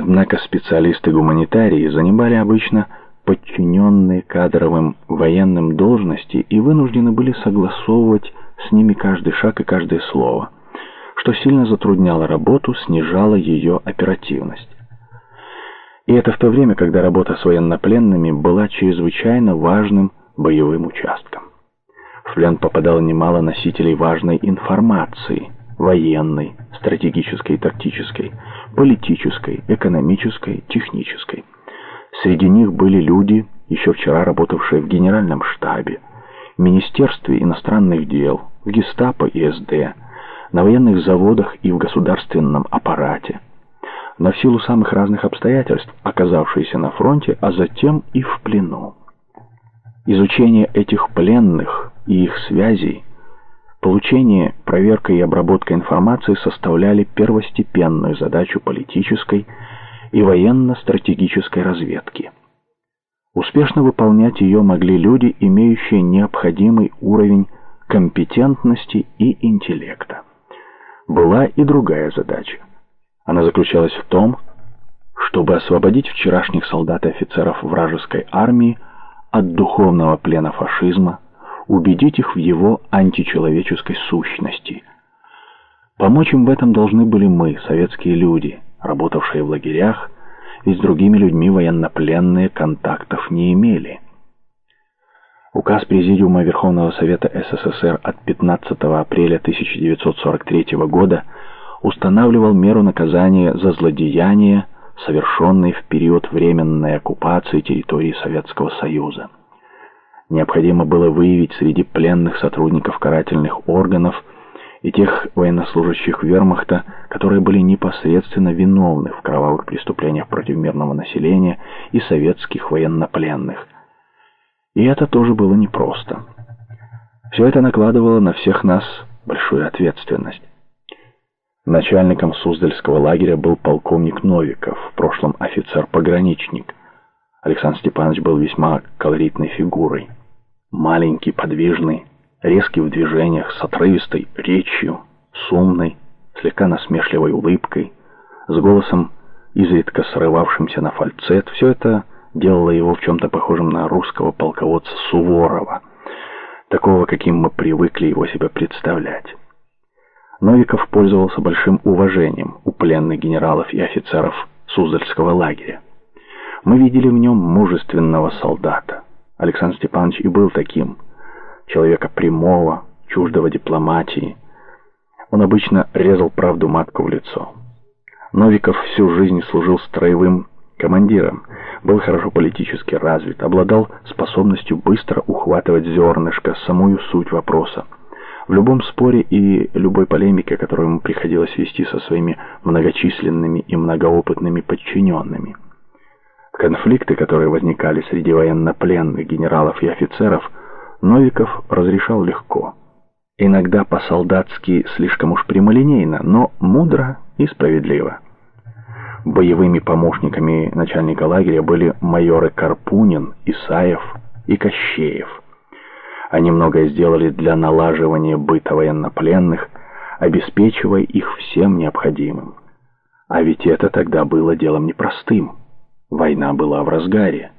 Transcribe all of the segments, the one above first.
Однако специалисты-гуманитарии занимали обычно подчиненные кадровым военным должности и вынуждены были согласовывать с ними каждый шаг и каждое слово, что сильно затрудняло работу, снижало ее оперативность. И это в то время, когда работа с военнопленными была чрезвычайно важным боевым участком. В плен попадало немало носителей важной информации – военной, стратегической и тактической, политической, экономической, технической. Среди них были люди, еще вчера работавшие в Генеральном штабе, в Министерстве иностранных дел, в Гестапо и СД, на военных заводах и в государственном аппарате, но в силу самых разных обстоятельств, оказавшиеся на фронте, а затем и в плену. Изучение этих пленных и их связей, получение, проверка и обработка информации составляли первостепенную задачу политической и военно-стратегической разведки. Успешно выполнять ее могли люди, имеющие необходимый уровень компетентности и интеллекта. Была и другая задача. Она заключалась в том, чтобы освободить вчерашних солдат и офицеров вражеской армии от духовного плена фашизма, убедить их в его античеловеческой сущности. Помочь им в этом должны были мы, советские люди, работавшие в лагерях, и с другими людьми военнопленные контактов не имели. Указ Президиума Верховного Совета СССР от 15 апреля 1943 года устанавливал меру наказания за злодеяния, совершенные в период временной оккупации территории Советского Союза. Необходимо было выявить среди пленных сотрудников карательных органов и тех военнослужащих вермахта, которые были непосредственно виновны в кровавых преступлениях против мирного населения и советских военнопленных. И это тоже было непросто. Все это накладывало на всех нас большую ответственность. Начальником Суздальского лагеря был полковник Новиков, в прошлом офицер-пограничник. Александр Степанович был весьма колоритной фигурой. Маленький, подвижный, резкий в движениях, с отрывистой речью, с умной, слегка насмешливой улыбкой, с голосом, изредка срывавшимся на фальцет. Все это делало его в чем-то похожим на русского полководца Суворова, такого, каким мы привыкли его себе представлять. Новиков пользовался большим уважением у пленных генералов и офицеров Суздальского лагеря. Мы видели в нем мужественного солдата. Александр Степанович и был таким, человека прямого, чуждого дипломатии. Он обычно резал правду матку в лицо. Новиков всю жизнь служил строевым командиром, был хорошо политически развит, обладал способностью быстро ухватывать зернышко, самую суть вопроса. В любом споре и любой полемике, которую ему приходилось вести со своими многочисленными и многоопытными подчиненными. Конфликты, которые возникали среди военнопленных генералов и офицеров, Новиков разрешал легко. Иногда по-солдатски слишком уж прямолинейно, но мудро и справедливо. Боевыми помощниками начальника лагеря были майоры Карпунин, Исаев и Кощеев. Они многое сделали для налаживания быта военнопленных, обеспечивая их всем необходимым. А ведь это тогда было делом непростым. Война была в разгаре.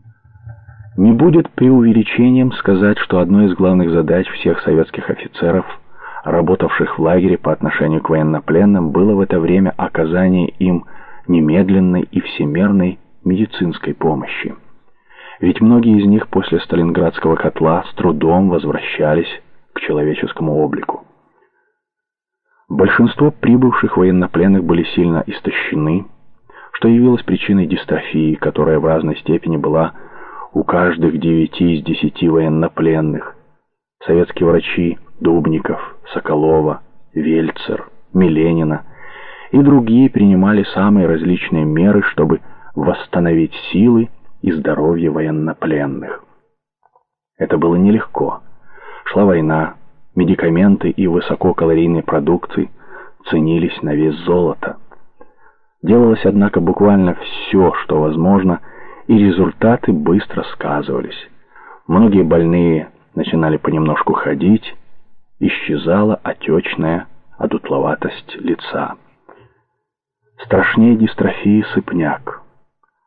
Не будет преувеличением сказать, что одной из главных задач всех советских офицеров, работавших в лагере по отношению к военнопленным, было в это время оказание им немедленной и всемирной медицинской помощи. Ведь многие из них после Сталинградского котла с трудом возвращались к человеческому облику. Большинство прибывших военнопленных были сильно истощены, что явилось причиной дистрофии, которая в разной степени была у каждых 9 из 10 военнопленных. Советские врачи Дубников, Соколова, Вельцер, Миленина и другие принимали самые различные меры, чтобы восстановить силы и здоровье военнопленных. Это было нелегко. Шла война, медикаменты и высококалорийные продукты ценились на вес золота. Делалось, однако, буквально все, что возможно, и результаты быстро сказывались. Многие больные начинали понемножку ходить, исчезала отечная одутловатость лица. Страшнее дистрофии сыпняк.